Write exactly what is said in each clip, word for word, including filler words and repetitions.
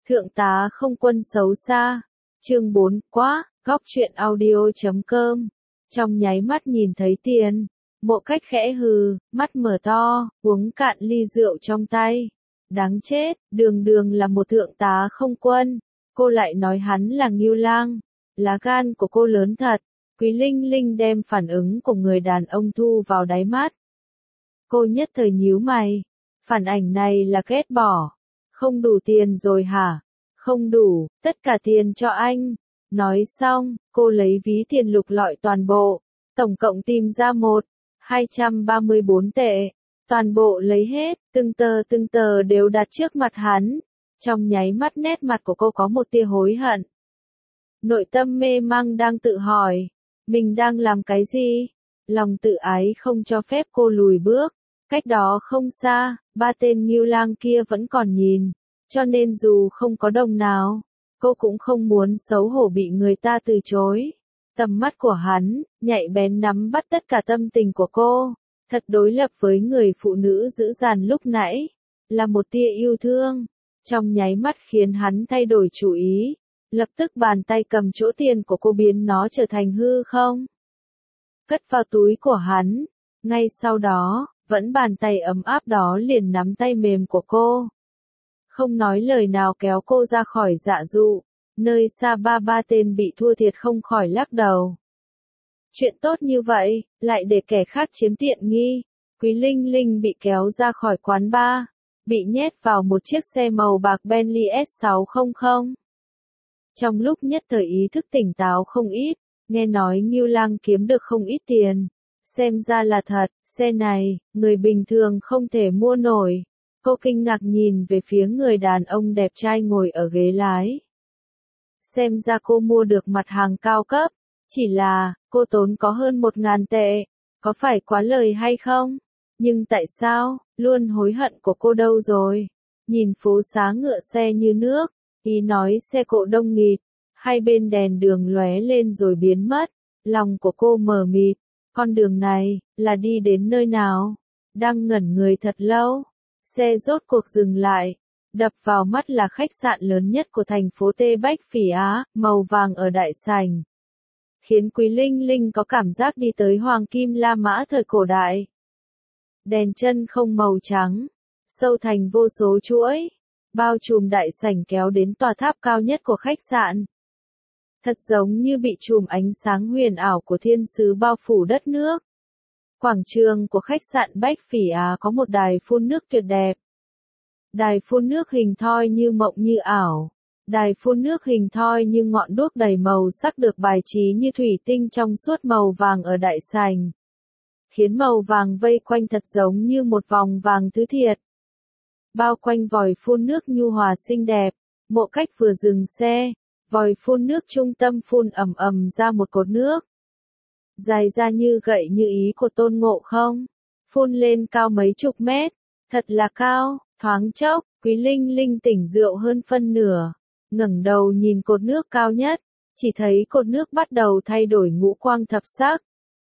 Thượng tá không quân xấu xa. Chương bốn, quá, góc truyện audio chấm com. Trong nháy mắt nhìn thấy tiền, Mộ Cách khẽ hừ, mắt mở to, uống cạn ly rượu trong tay. Đáng chết, đường đường là một thượng tá không quân, cô lại nói hắn là Ngưu Lang. Lá gan của cô lớn thật. Quý Linh Linh đem phản ứng của người đàn ông thu vào đáy mắt. Cô nhất thời nhíu mày. Phản ảnh này là ghét bỏ. Không đủ tiền rồi hả? Không đủ, tất cả tiền cho anh. Nói xong, cô lấy ví tiền lục lọi toàn bộ. Tổng cộng tìm ra một, hai trăm ba mươi bốn tệ. Toàn bộ lấy hết, từng tờ từng tờ đều đặt trước mặt hắn. Trong nháy mắt nét mặt của cô có một tia hối hận. Nội tâm mê mang đang tự hỏi. Mình đang làm cái gì? Lòng tự ái không cho phép cô lùi bước. Cách đó không xa, ba tên Ngưu Lang kia vẫn còn nhìn. Cho nên dù không có đồng nào, cô cũng không muốn xấu hổ bị người ta từ chối. Tầm mắt của hắn, nhạy bén nắm bắt tất cả tâm tình của cô. Thật đối lập với người phụ nữ dữ dằn lúc nãy. Là một tia yêu thương. Trong nháy mắt khiến hắn thay đổi chủ ý. Lập tức bàn tay cầm chỗ tiền của cô biến nó trở thành hư không. Cất vào túi của hắn. Ngay sau đó, vẫn bàn tay ấm áp đó liền nắm tay mềm của cô. Không nói lời nào kéo cô ra khỏi dạ dụ. Nơi xa ba ba tên bị thua thiệt không khỏi lắc đầu. Chuyện tốt như vậy, lại để kẻ khác chiếm tiện nghi. Quý Linh Linh bị kéo ra khỏi quán bar. Bị nhét vào một chiếc xe màu bạc Bentley S sáu trăm. Trong lúc nhất thời ý thức tỉnh táo không ít, nghe nói Ngưu Lang kiếm được không ít tiền. Xem ra là thật, xe này, người bình thường không thể mua nổi. Cô kinh ngạc nhìn về phía người đàn ông đẹp trai ngồi ở ghế lái. Xem ra cô mua được mặt hàng cao cấp, chỉ là, cô tốn có hơn một ngàn tệ, có phải quá lời hay không? Nhưng tại sao, luôn hối hận của cô đâu rồi? Nhìn phố xá ngựa xe như nước, ý nói xe cộ đông nghịt, hai bên đèn đường lóe lên rồi biến mất, lòng của cô mờ mịt, con đường này, là đi đến nơi nào? Đang ngẩn người thật lâu, xe rốt cuộc dừng lại. Đập vào mắt là khách sạn lớn nhất của thành phố Tê Bách Phỉ Á, màu vàng ở đại sảnh. Khiến Quý Linh Linh có cảm giác đi tới Hoàng Kim La Mã thời cổ đại. Đèn chân không màu trắng, sâu thành vô số chuỗi, bao trùm đại sảnh kéo đến tòa tháp cao nhất của khách sạn. Thật giống như bị trùm ánh sáng huyền ảo của thiên sứ bao phủ đất nước. Quảng trường của khách sạn Bách Phỉ Á có một đài phun nước tuyệt đẹp. Đài phun nước hình thoi như mộng như ảo. Đài phun nước hình thoi như ngọn đuốc đầy màu sắc được bài trí như thủy tinh trong suốt màu vàng ở đại sảnh. Khiến màu vàng vây quanh thật giống như một vòng vàng thứ thiệt. Bao quanh vòi phun nước nhu hòa xinh đẹp, Mộ Cách vừa dừng xe, vòi phun nước trung tâm phun ầm ầm ra một cột nước. Dài ra như gậy như ý của Tôn Ngộ Không, phun lên cao mấy chục mét, thật là cao. Thoáng chốc, Quý Linh Linh tỉnh rượu hơn phân nửa, ngẩng đầu nhìn cột nước cao nhất, chỉ thấy cột nước bắt đầu thay đổi ngũ quang thập sắc.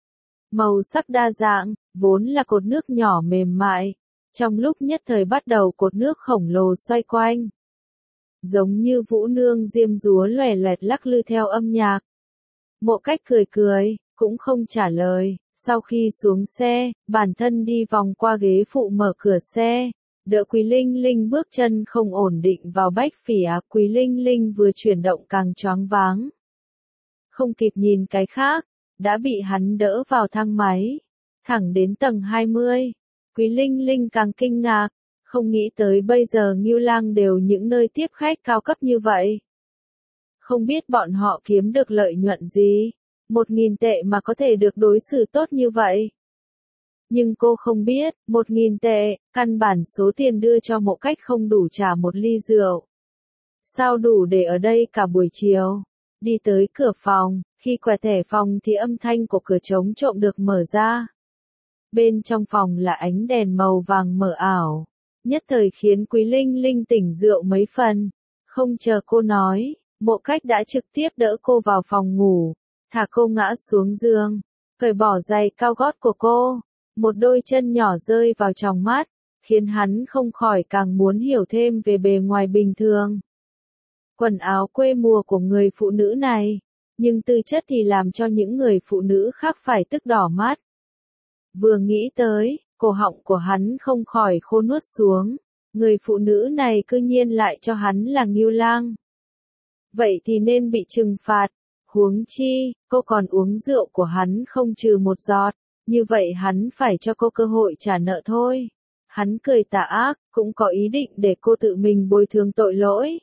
Màu sắc đa dạng, vốn là cột nước nhỏ mềm mại, trong lúc nhất thời bắt đầu cột nước khổng lồ xoay quanh. Giống như vũ nương diêm dúa loè loẹt lắc lư theo âm nhạc. Mộ Cách cười cười, cũng không trả lời, sau khi xuống xe, bản thân đi vòng qua ghế phụ mở cửa xe. Đỡ Quý Linh Linh bước chân không ổn định vào Bách Phỉ Á. Quý Linh Linh vừa chuyển động càng choáng váng. Không kịp nhìn cái khác, đã bị hắn đỡ vào thang máy, thẳng đến tầng hai mươi. Quý Linh Linh càng kinh ngạc, không nghĩ tới bây giờ Ngưu Lang đều những nơi tiếp khách cao cấp như vậy. Không biết bọn họ kiếm được lợi nhuận gì, một nghìn tệ mà có thể được đối xử tốt như vậy. Nhưng cô không biết, một nghìn tệ, căn bản số tiền đưa cho Mộ Cách không đủ trả một ly rượu. Sao đủ để ở đây cả buổi chiều? Đi tới cửa phòng, khi quẹt thẻ phòng thì âm thanh của cửa trống trộm được mở ra. Bên trong phòng là ánh đèn màu vàng mờ ảo, nhất thời khiến Quý Linh Linh tỉnh rượu mấy phần. Không chờ cô nói, Mộ Cách đã trực tiếp đỡ cô vào phòng ngủ, thả cô ngã xuống giường, cởi bỏ giày cao gót của cô. Một đôi chân nhỏ rơi vào trong mắt, khiến hắn không khỏi càng muốn hiểu thêm về bề ngoài bình thường. quần áo quê mùa của người phụ nữ này, nhưng tư chất thì làm cho những người phụ nữ khác phải tức đỏ mắt. Vừa nghĩ tới, cổ họng của hắn không khỏi khô nuốt xuống, người phụ nữ này cư nhiên lại cho hắn là Ngưu Lang. Vậy thì nên bị trừng phạt, huống chi, cô còn uống rượu của hắn không trừ một giọt, như vậy hắn phải cho cô cơ hội trả nợ thôi. Hắn cười tà ác, cũng có ý định để cô tự mình bồi thường tội lỗi.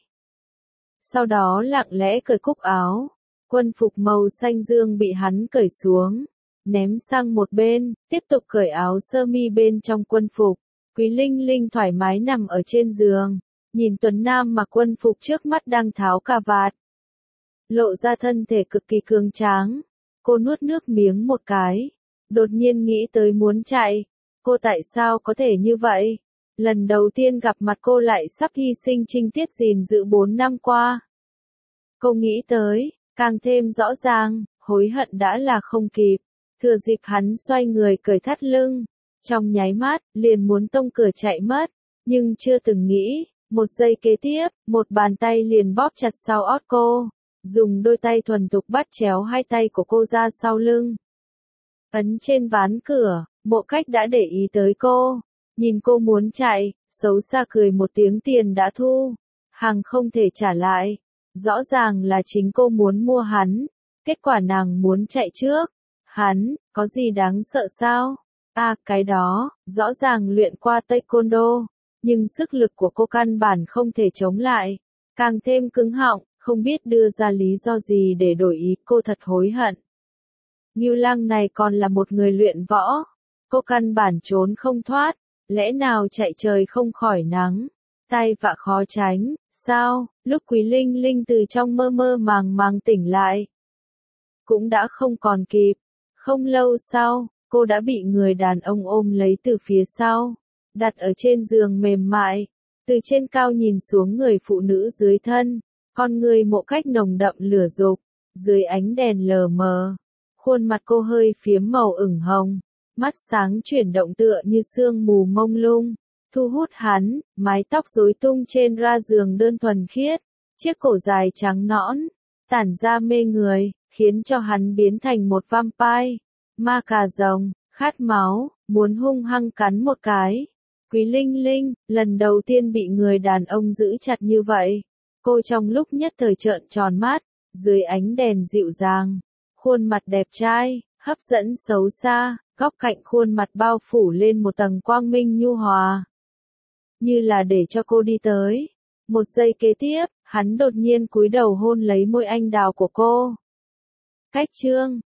Sau đó lặng lẽ cởi cúc áo, quân phục màu xanh dương bị hắn cởi xuống, ném sang một bên, tiếp tục cởi áo sơ mi bên trong quân phục. Quý Linh Linh thoải mái nằm ở trên giường, nhìn Tuấn Nam mặc quân phục trước mắt đang tháo cà vạt, lộ ra thân thể cực kỳ cường tráng. Cô nuốt nước miếng một cái, đột nhiên nghĩ tới muốn chạy. Cô tại sao có thể như vậy? Lần đầu tiên gặp mặt cô lại sắp hy sinh trinh tiết gìn giữ bốn năm qua. Cô nghĩ tới, càng thêm rõ ràng, hối hận đã là không kịp. Thừa dịp hắn xoay người cởi thắt lưng, trong nháy mắt, liền muốn tông cửa chạy mất, nhưng chưa từng nghĩ, một giây kế tiếp, một bàn tay liền bóp chặt sau ót cô, dùng đôi tay thuần thục bắt chéo hai tay của cô ra sau lưng. Ấn trên ván cửa, Mộ Cách đã để ý tới cô, nhìn cô muốn chạy, xấu xa cười một tiếng tiền đã thu, hàng không thể trả lại, rõ ràng là chính cô muốn mua hắn, kết quả nàng muốn chạy trước, hắn, có gì đáng sợ sao? À, cái đó, rõ ràng luyện qua taekwondo, nhưng sức lực của cô căn bản không thể chống lại, càng thêm cứng họng, không biết đưa ra lý do gì để đổi ý, cô thật hối hận. Ngưu Lang này còn là một người luyện võ, cô căn bản trốn không thoát, lẽ nào chạy trời không khỏi nắng, tai vạ khó tránh, sao? Lúc Quý Linh Linh từ trong mơ mơ màng màng tỉnh lại, cũng đã không còn kịp. Không lâu sau, cô đã bị người đàn ông ôm lấy từ phía sau, đặt ở trên giường mềm mại, từ trên cao nhìn xuống người phụ nữ dưới thân, con người Mộ Cách nồng đậm lửa dục, dưới ánh đèn lờ mờ, khuôn mặt cô hơi phiếm màu ửng hồng, mắt sáng chuyển động tựa như sương mù mông lung, thu hút hắn, mái tóc rối tung trên ra giường đơn thuần khiết, chiếc cổ dài trắng nõn, tản ra mê người, khiến cho hắn biến thành một vampire, ma cà rồng, khát máu, muốn hung hăng cắn một cái. Quý Linh Linh, lần đầu tiên bị người đàn ông giữ chặt như vậy, cô trong lúc nhất thời trợn tròn mắt, dưới ánh đèn dịu dàng, khuôn mặt đẹp trai, hấp dẫn xấu xa, góc cạnh khuôn mặt bao phủ lên một tầng quang minh nhu hòa, như là để cho cô đi tới. Một giây kế tiếp, hắn đột nhiên cúi đầu hôn lấy môi anh đào của cô. Cách chương